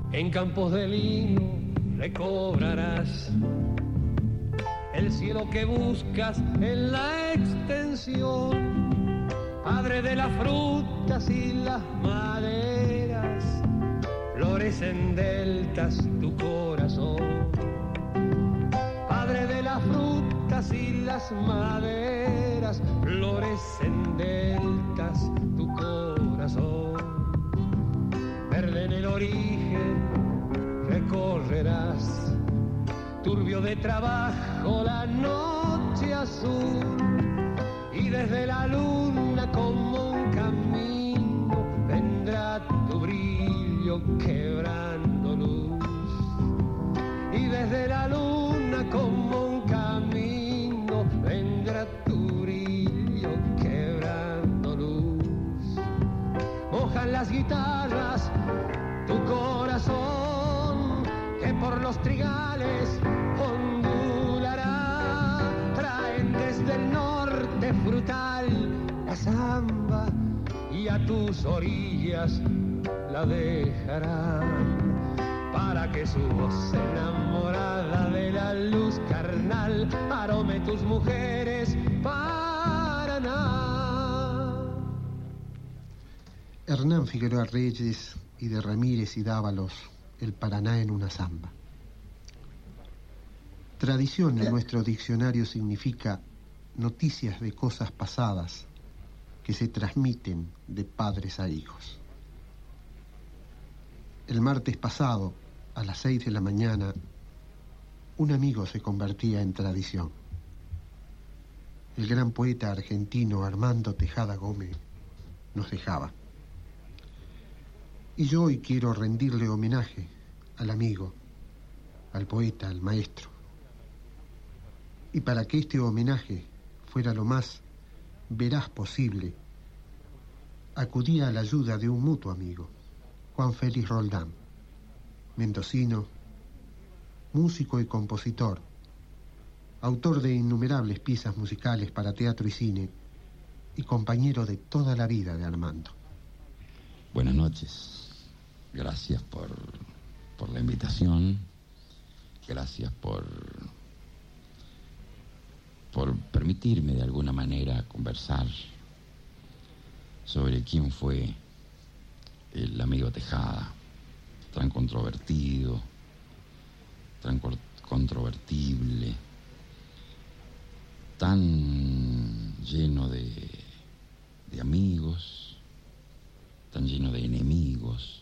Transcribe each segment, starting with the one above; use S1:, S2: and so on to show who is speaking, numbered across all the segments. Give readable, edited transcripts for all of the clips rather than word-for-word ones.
S1: En campos de lino recobrarás el cielo que buscas en la extensión. Padre de las frutas y las maderas, florecen deltas tu corazón. Padre de las frutas y las maderas, florecen deltas tu corazón. Verde en el origen recorrerás, turbio de trabajo la noche azul, y desde la luna como un camino vendrá tu brillo quebrando luz. Y desde la luna como un camino vendrá tu brillo quebrando luz. Mojan las guitarras tu corazón, que por los trigales ondulará. Traen desde el norte frutal la zamba y a tus orillas la dejarán, para que su voz enamorada de la luz carnal arome tus mujeres Paraná.
S2: Hernán Figueroa Reyes y de Ramírez y Dávalos, El Paraná en una zamba. Tradición en nuestro diccionario significa noticias de cosas pasadas que se transmiten de padres a hijos. El martes pasado, a las 6 de la mañana, un amigo se convertía en tradición. El gran poeta argentino Armando Tejada Gómez nos dejaba. Y yo hoy quiero rendirle homenaje al amigo, al poeta, al maestro. Y para que este homenaje fuera lo más veraz posible, acudí a la ayuda de un mutuo amigo, Juan Félix Roldán, mendocino, músico y compositor, autor de innumerables piezas musicales para teatro y cine, y compañero de toda la vida de Armando.
S3: Buenas noches. Gracias por la invitación. Gracias por permitirme de alguna manera conversar sobre quién fue el amigo Tejada, tan controvertido, tan controvertible, tan lleno de amigos, tan lleno de enemigos.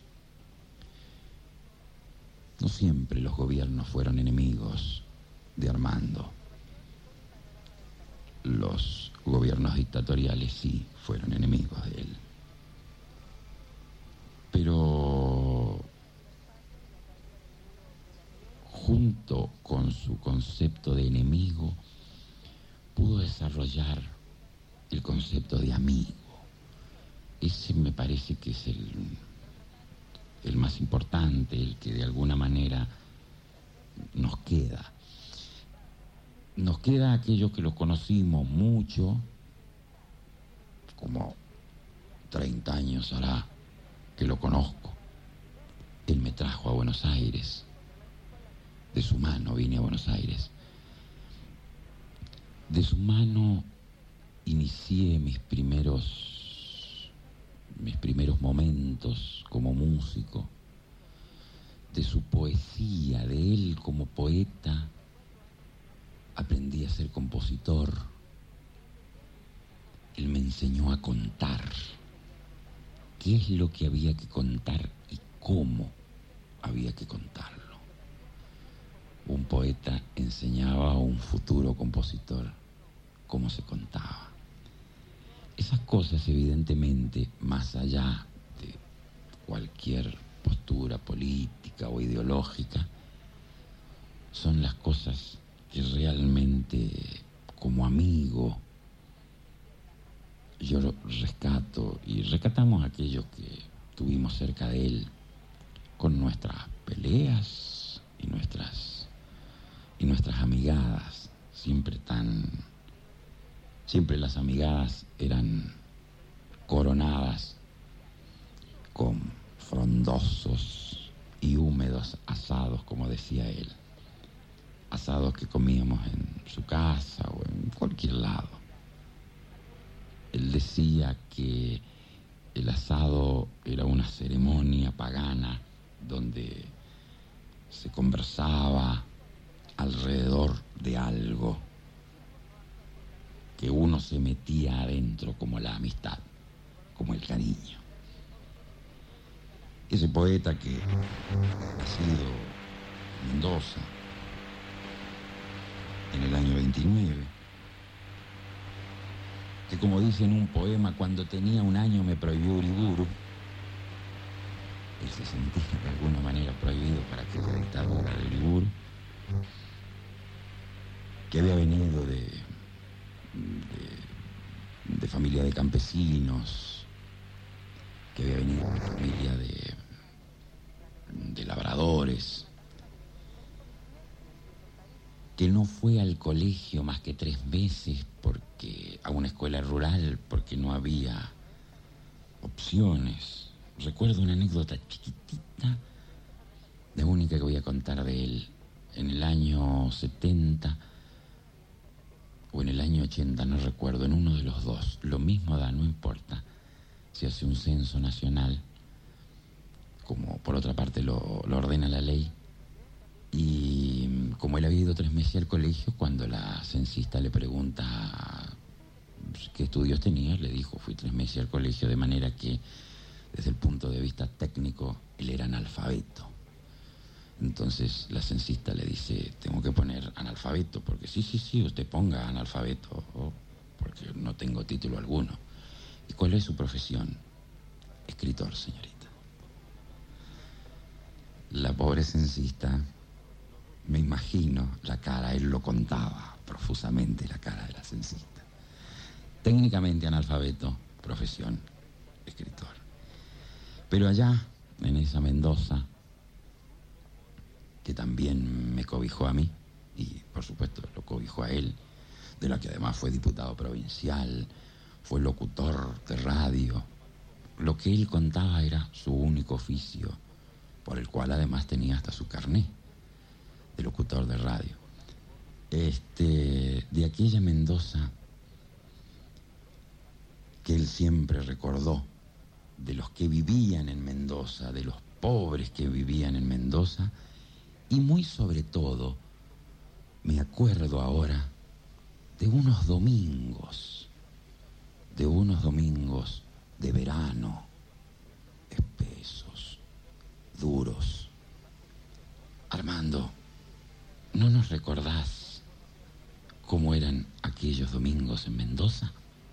S3: No siempre los gobiernos fueron enemigos de Armando. Los gobiernos dictatoriales sí fueron enemigos de él. Pero junto con su concepto de enemigo, pudo desarrollar el concepto de amigo. Ese me parece que es el más importante, el que de alguna manera nos queda. Nos queda aquellos que lo conocimos mucho, como 30 años hará que lo conozco. Él me trajo a Buenos Aires. De su mano vine a Buenos Aires. De su mano inicié mis primeros momentos como músico. De su poesía, de él como poeta, aprendí a ser compositor. Él me enseñó a contar. ¿Qué es lo que había que contar y cómo había que contarlo? Un poeta enseñaba a un futuro compositor cómo se contaba. Esas cosas, evidentemente, más allá de cualquier postura política o ideológica, son las cosas que realmente, como amigo, yo rescato, y rescatamos a aquellos que tuvimos cerca de él, con nuestras peleas y nuestras amigadas, siempre las amigadas eran coronadas con frondosos y húmedos asados, como decía él. Asados que comíamos en su casa o en cualquier lado. Él decía que el asado era una ceremonia pagana donde se conversaba alrededor de algo, que uno se metía adentro, como la amistad, como el cariño. Ese poeta que ha sido Mendoza en el año 29, que como dice en un poema, cuando tenía 1 año me prohibió Uriburu. Él se sentía de alguna manera prohibido para aquella dictadura de Uriburu, que había venido de familia de campesinos, que había venido de familia de labradores, que no fue al colegio más que 3 meses, a una escuela rural, porque no había opciones. Recuerdo una anécdota chiquitita, la única que voy a contar de él. En el año 70 o en el año 80, no recuerdo, en uno de los dos, lo mismo da, no importa, se hace un censo nacional, como por otra parte lo ordena la ley, y como él había ido 3 meses al colegio, cuando la censista le pregunta qué estudios tenía, le dijo, fui 3 meses al colegio, de manera que desde el punto de vista técnico él era analfabeto. Entonces la censista le dice, tengo que poner analfabeto, porque sí, usted ponga analfabeto, porque no tengo título alguno. ¿Y cuál es su profesión? Escritor, señorita. La pobre censista, me imagino la cara, él lo contaba profusamente, la cara de la censista. Técnicamente analfabeto, profesión, escritor. Pero allá, en esa Mendoza, que también me cobijó a mí, y por supuesto lo cobijó a él, de la que además fue diputado provincial, fue locutor de radio. Lo que él contaba era su único oficio, por el cual además tenía hasta su carné de locutor de radio. De aquella Mendoza que él siempre recordó, de los que vivían en Mendoza, de los pobres que vivían en Mendoza, y muy sobre todo, me acuerdo ahora de unos domingos de verano, espesos, duros. Armando, ¿no nos recordás cómo eran aquellos domingos en Mendoza?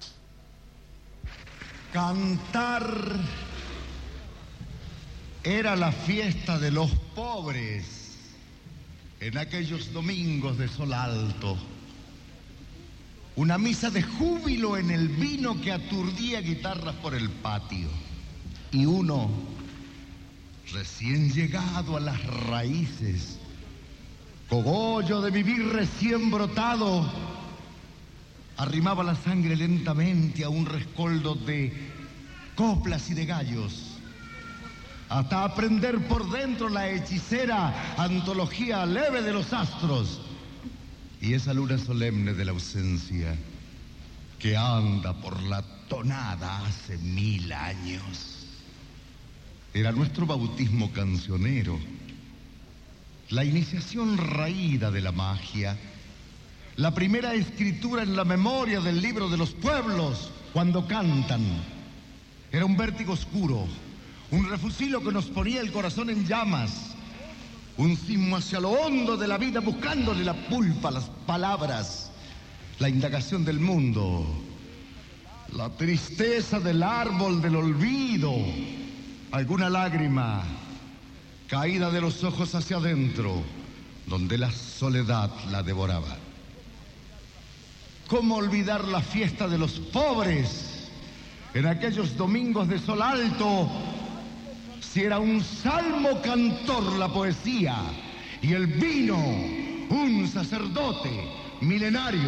S4: Cantar era la fiesta de los pobres en aquellos domingos de sol alto. Una misa de júbilo en el vino que aturdía guitarras por el patio. Y uno, recién llegado a las raíces, cogollo de vivir recién brotado, arrimaba la sangre lentamente a un rescoldo de coplas y de gallos, hasta aprender por dentro la hechicera antología leve de los astros y esa luna solemne de la ausencia que anda por la tonada hace 1000 años. Era nuestro bautismo cancionero, la iniciación raída de la magia, la primera escritura en la memoria del libro de los pueblos cuando cantan. Era un vértigo oscuro, un refusilo que nos ponía el corazón en llamas, un sismo hacia lo hondo de la vida buscándole la pulpa a las palabras, la indagación del mundo, la tristeza del árbol del olvido, alguna lágrima caída de los ojos hacia adentro, donde la soledad la devoraba. ¿Cómo olvidar la fiesta de los pobres en aquellos domingos de sol alto, si era un salmo cantor la poesía y el vino un sacerdote milenario?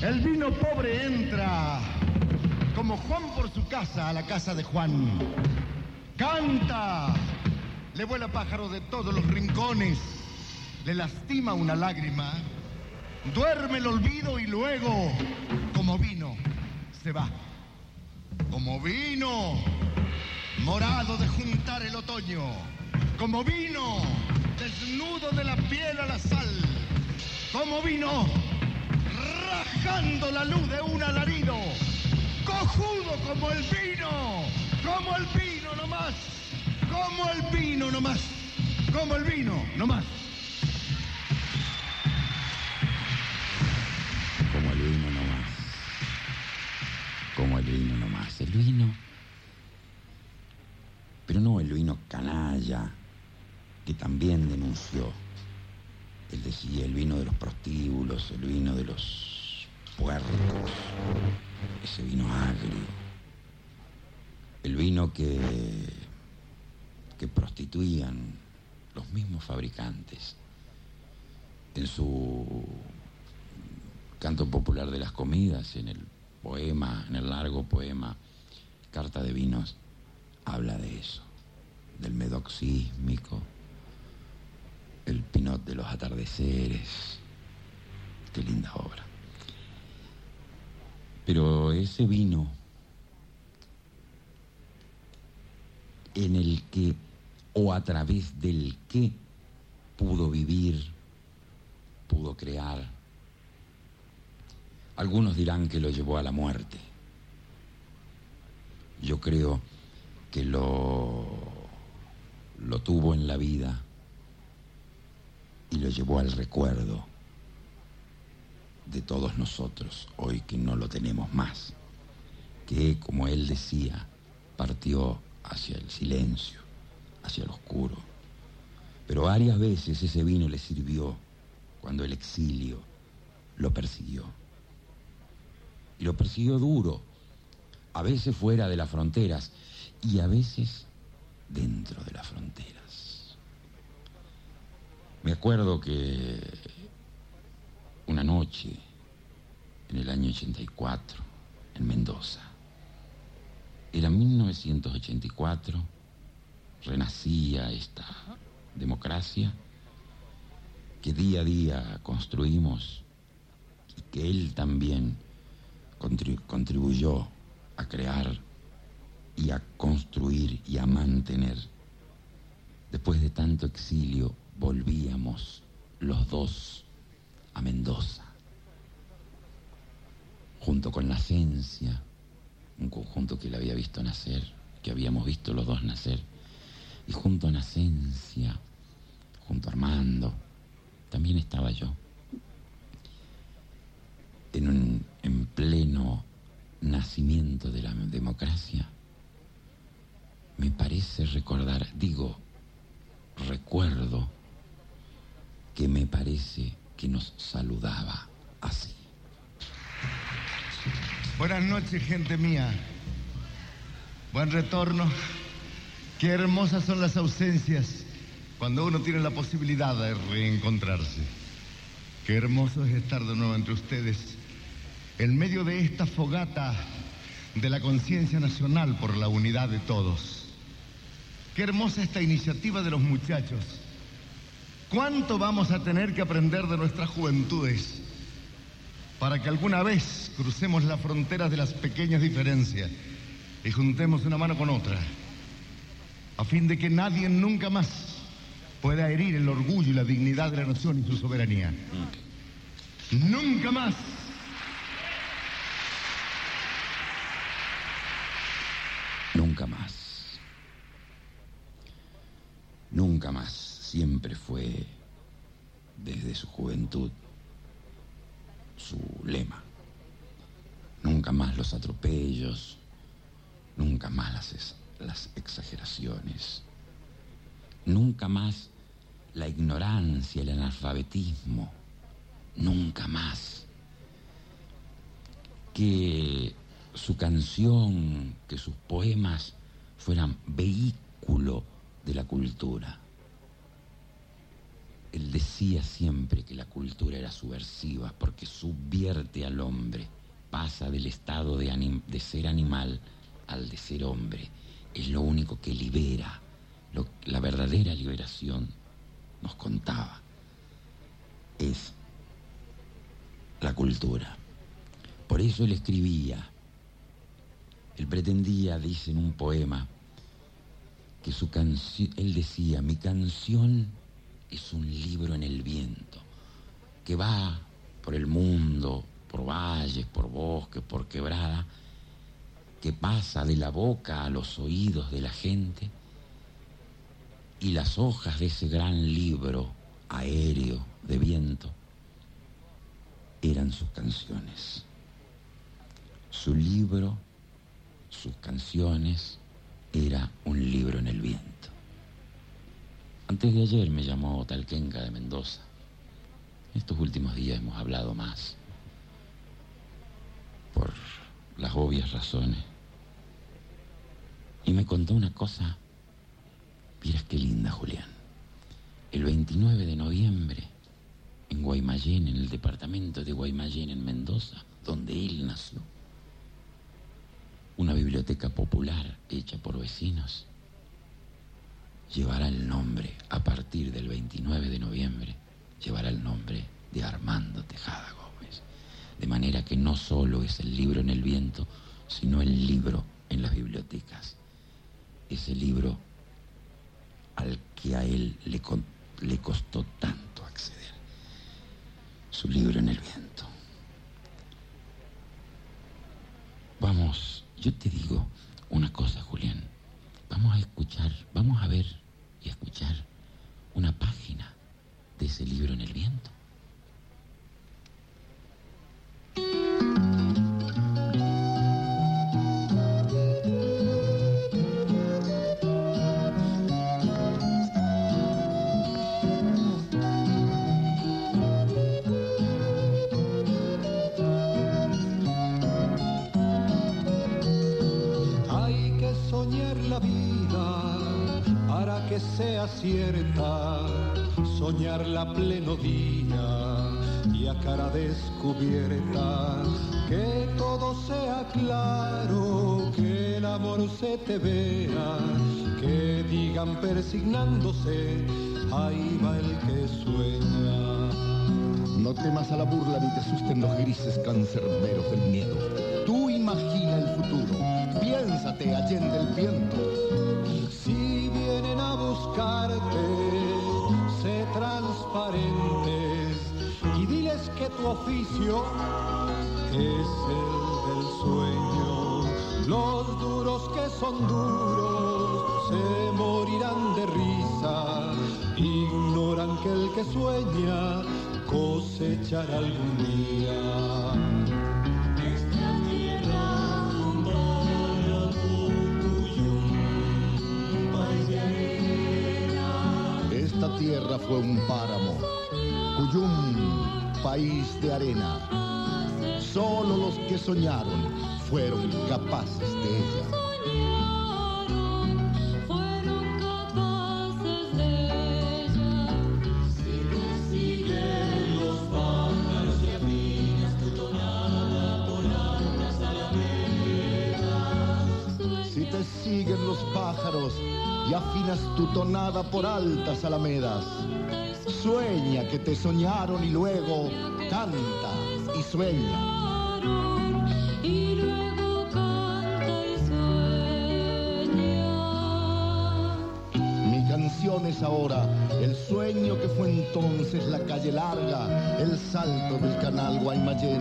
S4: El vino pobre entra como Juan por su casa a la casa de Juan. Canta, le vuela pájaro de todos los rincones, le lastima una lágrima, duerme el olvido y luego, como vino, se va. Como vino, morado de juntar el otoño, como vino, desnudo de la piel a la sal, como vino, rajando la luz de un alarido, cojudo como el vino nomás, como el vino nomás, como el vino nomás.
S3: Como el vino nomás, como el vino nomás, el vino, pero no el vino canalla, que también denunció. Él decía el vino de los prostíbulos, el vino de los puercos, ese vino agrio, el vino que prostituían los mismos fabricantes. En su canto popular de las comidas, en el poema, en el largo poema Carta de Vinos, habla de eso, del Médoc sísmico, el Pinot de los atardeceres. Qué linda obra. Pero ese vino en el que, o a través del que, pudo vivir, pudo crear. Algunos dirán que lo llevó a la muerte. Yo creo que lo tuvo en la vida y lo llevó al recuerdo de todos nosotros, hoy que no lo tenemos más, que, como él decía, partió hacia el silencio, hacia el oscuro. Pero varias veces ese vino le sirvió cuando el exilio lo persiguió. Y lo persiguió duro, a veces fuera de las fronteras y a veces dentro de las fronteras. Me acuerdo que una noche, en el año 84, en Mendoza, era 1984, renacía esta democracia que día a día construimos y que él también contribuyó a crear y a construir y a mantener. Después de tanto exilio, volvíamos los dos a Mendoza, junto con Nacencia, un conjunto que él había visto nacer, que habíamos visto los dos nacer, y junto a Nacencia, junto a Armando, también estaba yo, en pleno nacimiento de la democracia. Me parece recordar, recuerdo que me parece que nos saludaba así.
S4: Buenas noches, gente mía. Buen retorno. Qué hermosas son las ausencias cuando uno tiene la posibilidad de reencontrarse. Qué hermoso es estar de nuevo entre ustedes, en medio de esta fogata de la conciencia nacional por la unidad de todos. Qué hermosa esta iniciativa de los muchachos. ¿Cuánto vamos a tener que aprender de nuestras juventudes para que alguna vez crucemos las fronteras de las pequeñas diferencias y juntemos una mano con otra, a fin de que nadie nunca más pueda herir el orgullo y la dignidad de la nación y su soberanía? ¡Nunca más!
S3: Nunca más. Nunca más. Siempre fue, desde su juventud, su lema. Nunca más los atropellos, nunca más las exageraciones, nunca más la ignorancia, el analfabetismo, nunca más. Que su canción, que sus poemas fueran vehículo de la cultura. Él decía siempre que la cultura era subversiva porque subvierte al hombre, pasa del estado de ser animal al de ser hombre. Es lo único que libera, la verdadera liberación, nos contaba, es la cultura. Por eso él escribía, él pretendía, dice en un poema, que su canción, él decía, mi canción es un libro en el viento, que va por el mundo, por valles, por bosques, por quebrada, que pasa de la boca a los oídos de la gente, y las hojas de ese gran libro aéreo de viento eran sus canciones. Su libro, sus canciones, era un libro en el viento. Antes de ayer me llamó Talquenca de Mendoza. Estos últimos días hemos hablado más, por las obvias razones. Y me contó una cosa, vieras qué linda, Julián. El 29 de noviembre, en Guaymallén, en el departamento de Guaymallén, en Mendoza, donde él nació, una biblioteca popular hecha por vecinos llevará el nombre, a partir del 29 de noviembre, llevará el nombre de Armando Tejada Gómez. De manera que no solo es el libro en el viento, sino el libro en las bibliotecas. Ese libro al que a él le costó tanto acceder. Su libro en el viento. Vamos, yo te digo una cosa, Julián. Vamos a escuchar, vamos a ver y a escuchar una página de ese libro en el viento.
S1: Que sea cierta, soñarla a pleno día y a cara descubierta, que todo sea claro, que el amor se te vea, que digan persignándose, ahí va el que sueña.
S4: No temas a la burla ni te asusten los grises cancerberos del miedo. Tú imagina el futuro, piénsate allende el viento.
S1: Si vienen a buscarte, sé transparentes y diles que tu oficio es el del sueño. Los duros que son duros se morirán de risa, ignoran que el que sueña cosechará algún día.
S4: Esta tierra fue un páramo, Cuyum, país de arena. Solo los que soñaron fueron capaces de ella. Si te siguen los pájaros y afinas tu tonada por altas alamedas, sueña que te soñaron y luego canta y sueña.
S5: Y luego canta y sueña.
S4: Mi canción es ahora el sueño que fue entonces la calle larga, el salto del canal Guaymallén.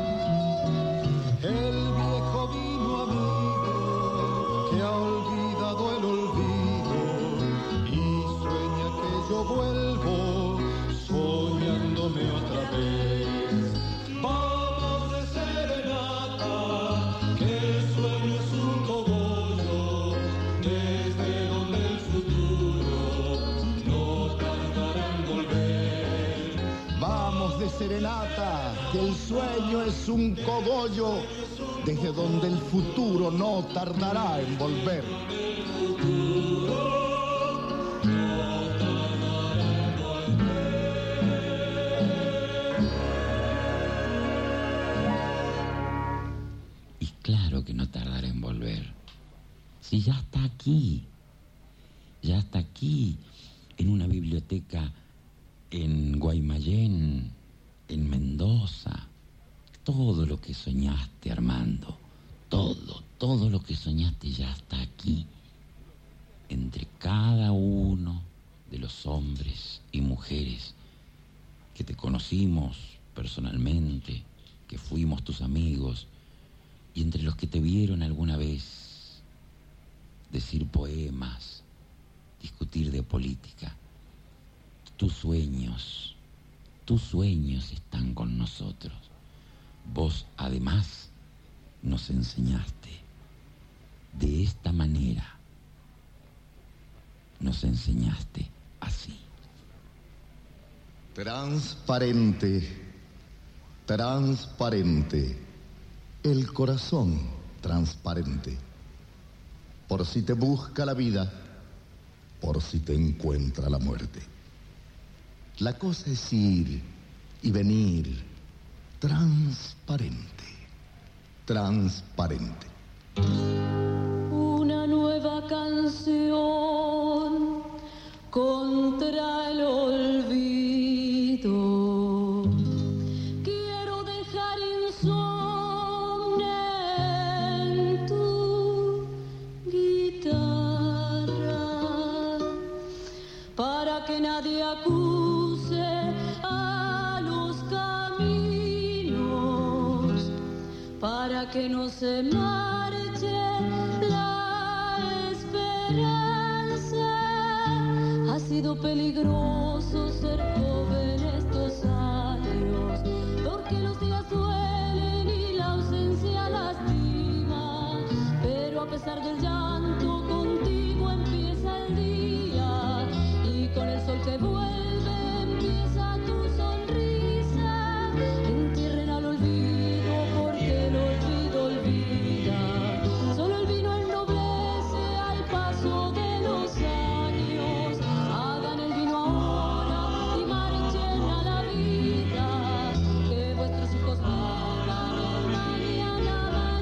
S1: El viejo vino amigo que ha olvidado el olvido y sueña que yo vuelvo soñándome otra vez. Vamos de serenata, que el sueño es un cogollo, desde donde el futuro no tardará en volver.
S4: Vamos de serenata, que el sueño es un cogollo, desde donde el futuro no tardará en volver.
S3: Claro que no tardará en volver. Si ya está aquí, en una biblioteca en Guaymallén, en Mendoza. Todo lo que soñaste, Armando, todo lo que soñaste ya está aquí, entre cada uno de los hombres y mujeres que te conocimos personalmente, que fuimos tus amigos, y entre los que te vieron alguna vez decir poemas, discutir de política. Tus sueños están con nosotros. Vos, además, nos enseñaste de esta manera. Nos enseñaste así.
S4: Transparente, transparente, el corazón transparente. Por si te busca la vida, por si te encuentra la muerte. La cosa es ir y venir, transparente, transparente.
S5: Una nueva canción contra el olvido. Quiero dejar insomne en tu guitarra para que nadie acuse a los caminos, para que no se marche la esperanza. Ha sido peligroso ser joven estos años, porque los días duelen y la ausencia lastima. Pero a pesar del llanto, contigo empieza el día, y con el sol que vuelve empieza tu sonrisa. Entierren al olvido, porque el olvido olvida. Solo el vino ennoblece al paso de los años. Hagan el vino ahora y marchen a la vida, que vuestros hijos mueran mañana.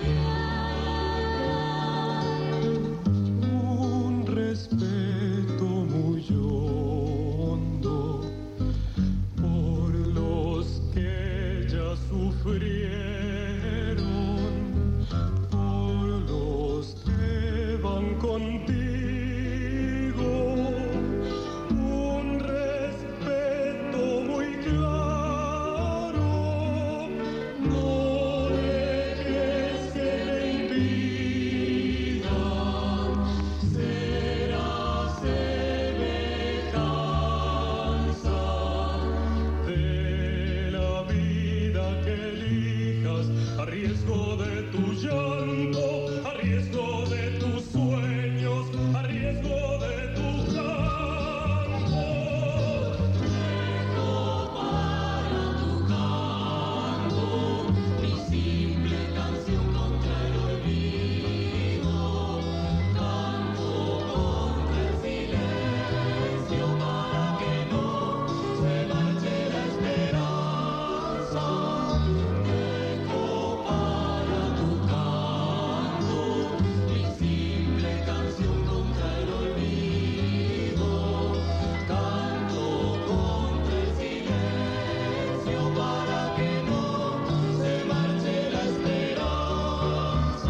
S1: Un respeto muy hondo por los que ya sufrieron, por los que van contigo. Un respeto muy claro, no dejes que te impidan ser a semejanza de la vida que elijas, a riesgo de tu llanto, a riesgo de tus sueños, a riesgo de tu canto. Dejo para tu canto mi simple canción contra el olvido. Canto contra el silencio para que no se marche la esperanza. Dejo para tu canto mi simple canción contra el olvido. Canto contra el silencio para que no se marche la esperanza.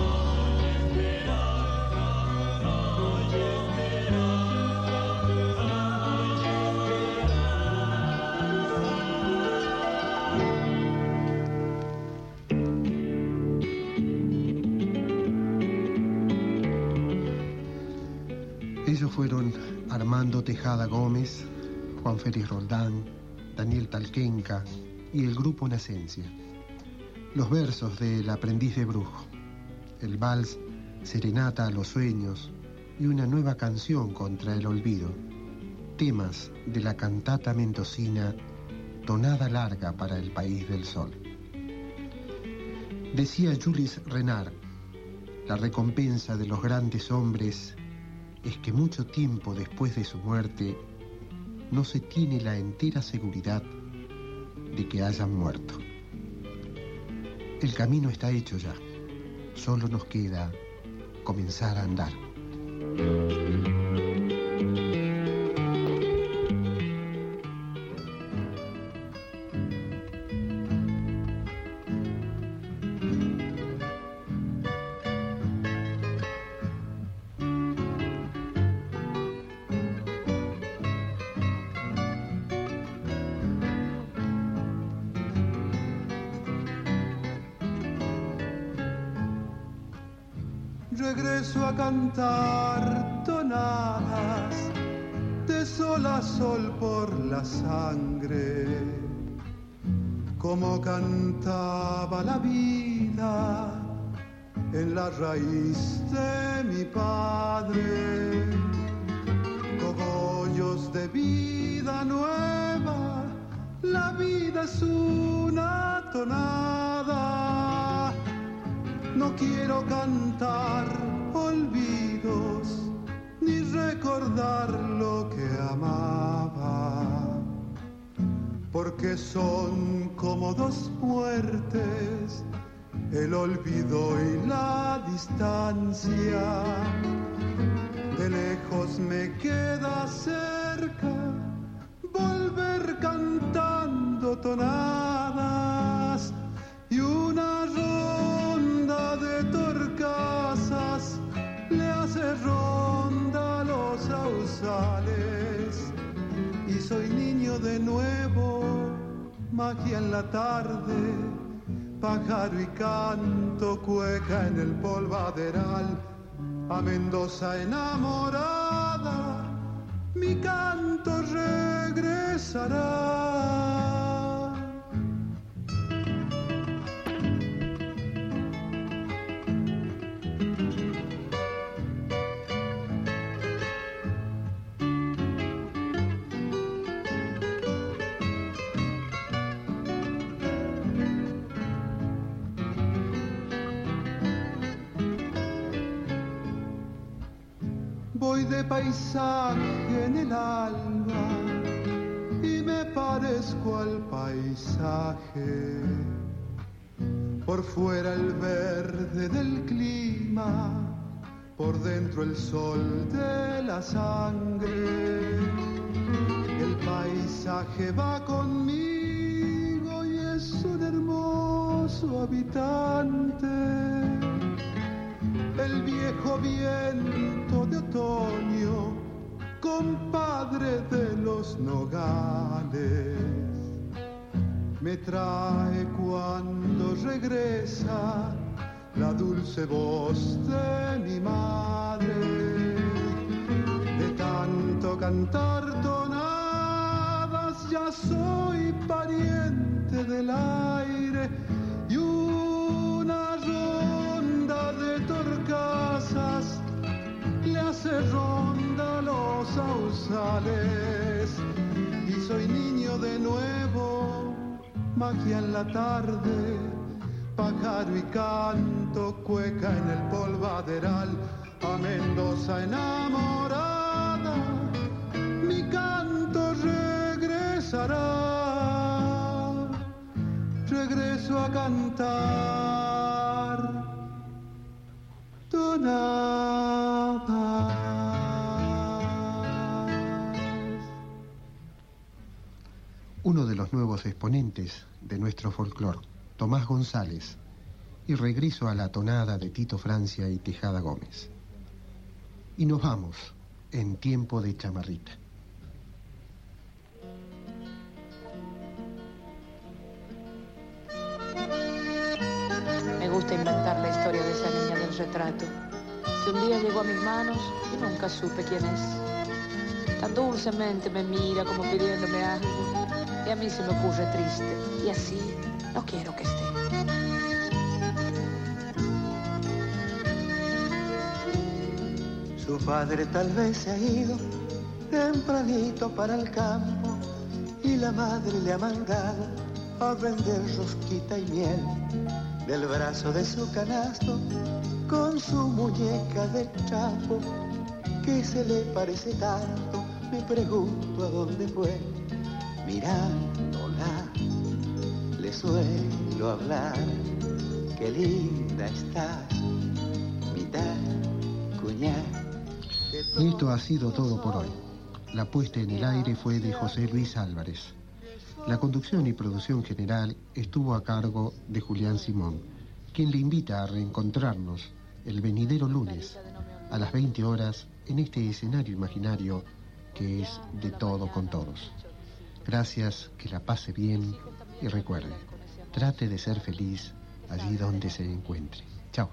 S2: Ellos fueron Armando Tejada Gómez, Juan Félix Roldán, Daniel Talquenca y el grupo Nacencia. Los versos del Aprendiz de Brujo, el vals Serenata a los Sueños y una nueva canción contra el olvido, temas de la cantata mendocina Tonada Larga para el País del Sol. Decía Jules Renard, la recompensa de los grandes hombres es que mucho tiempo después de su muerte no se tiene la entera seguridad de que hayan muerto. El camino está hecho ya. Solo nos queda comenzar a andar.
S6: Regreso a cantar tonadas de sol a sol por la sangre, como cantaba la vida en la raíz de mi padre. Cogollos de vida nueva, la vida es una tonada. No quiero cantar olvidos ni recordar lo que amaba, porque son como dos muertes, el olvido y la distancia. De lejos me queda cerca volver cantando tonadas y una ronda de torcasas le hace ronda a los sausales. Y soy niño de nuevo, magia en la tarde, pájaro y canto, cueca en el polvaderal. A Mendoza enamorada, mi canto regresará. Voy de paisaje en el alma y me parezco al paisaje. Por fuera el verde del clima, por dentro el sol de la sangre. El paisaje va conmigo y es un hermoso habitante. El viejo viento de otoño, compadre de los nogales, me trae cuando regresa la dulce voz de mi madre. De tanto cantar tonadas ya soy pariente del aire y una ronda de torcasas le hace ronda a los sausales. Y soy niño de nuevo, magia en la tarde, pájaro y canto, cueca en el polvaderal. A Mendoza enamorada, mi canto regresará. Regreso a cantar tonadas.
S2: Uno de los nuevos exponentes de nuestro folclore, Tomás González, y regreso a la tonada de Tito Francia y Tejada Gómez. Y nos vamos en tiempo de chamarrita.
S7: Me gusta inventar la historia de esa niña del retrato, que un día llegó a mis manos y nunca supe quién es. Tan dulcemente me mira como pidiéndome algo, y a mí se me ocurre triste, y así no quiero que esté.
S8: Su padre tal vez se ha ido tempranito para el campo y la madre le ha mandado a vender rosquita y miel. Del brazo de su canasto con su muñeca de trapo que se le parece tanto, me pregunto a dónde fue. Mirándola le suelo hablar qué linda estás, mitad cuñada.
S2: Y esto ha sido todo por hoy. La puesta en el aire fue de José Luis Álvarez. La conducción y producción general estuvo a cargo de Julián Simón, quien le invita a reencontrarnos el venidero lunes a las 20 horas en este escenario imaginario que es de todo con todos. Gracias, que la pase bien y recuerde, trate de ser feliz allí donde se encuentre. Chao.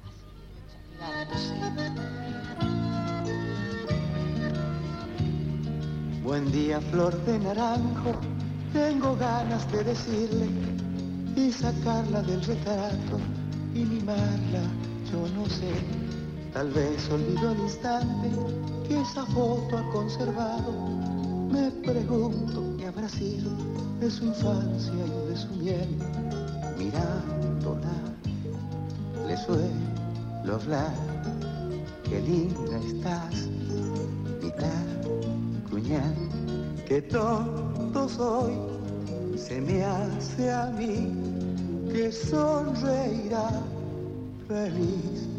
S8: Buen día, flor de naranjo, tengo ganas de decirle y sacarla del retrato y mimarla, yo no sé. Tal vez olvido al instante que esa foto ha conservado. Me pregunto qué habrá sido de su infancia y de su miel. Mirándola, le suelo hablar, qué linda estás, mitad cuñada, que todo soy, se me hace a mí, que sonreirá feliz.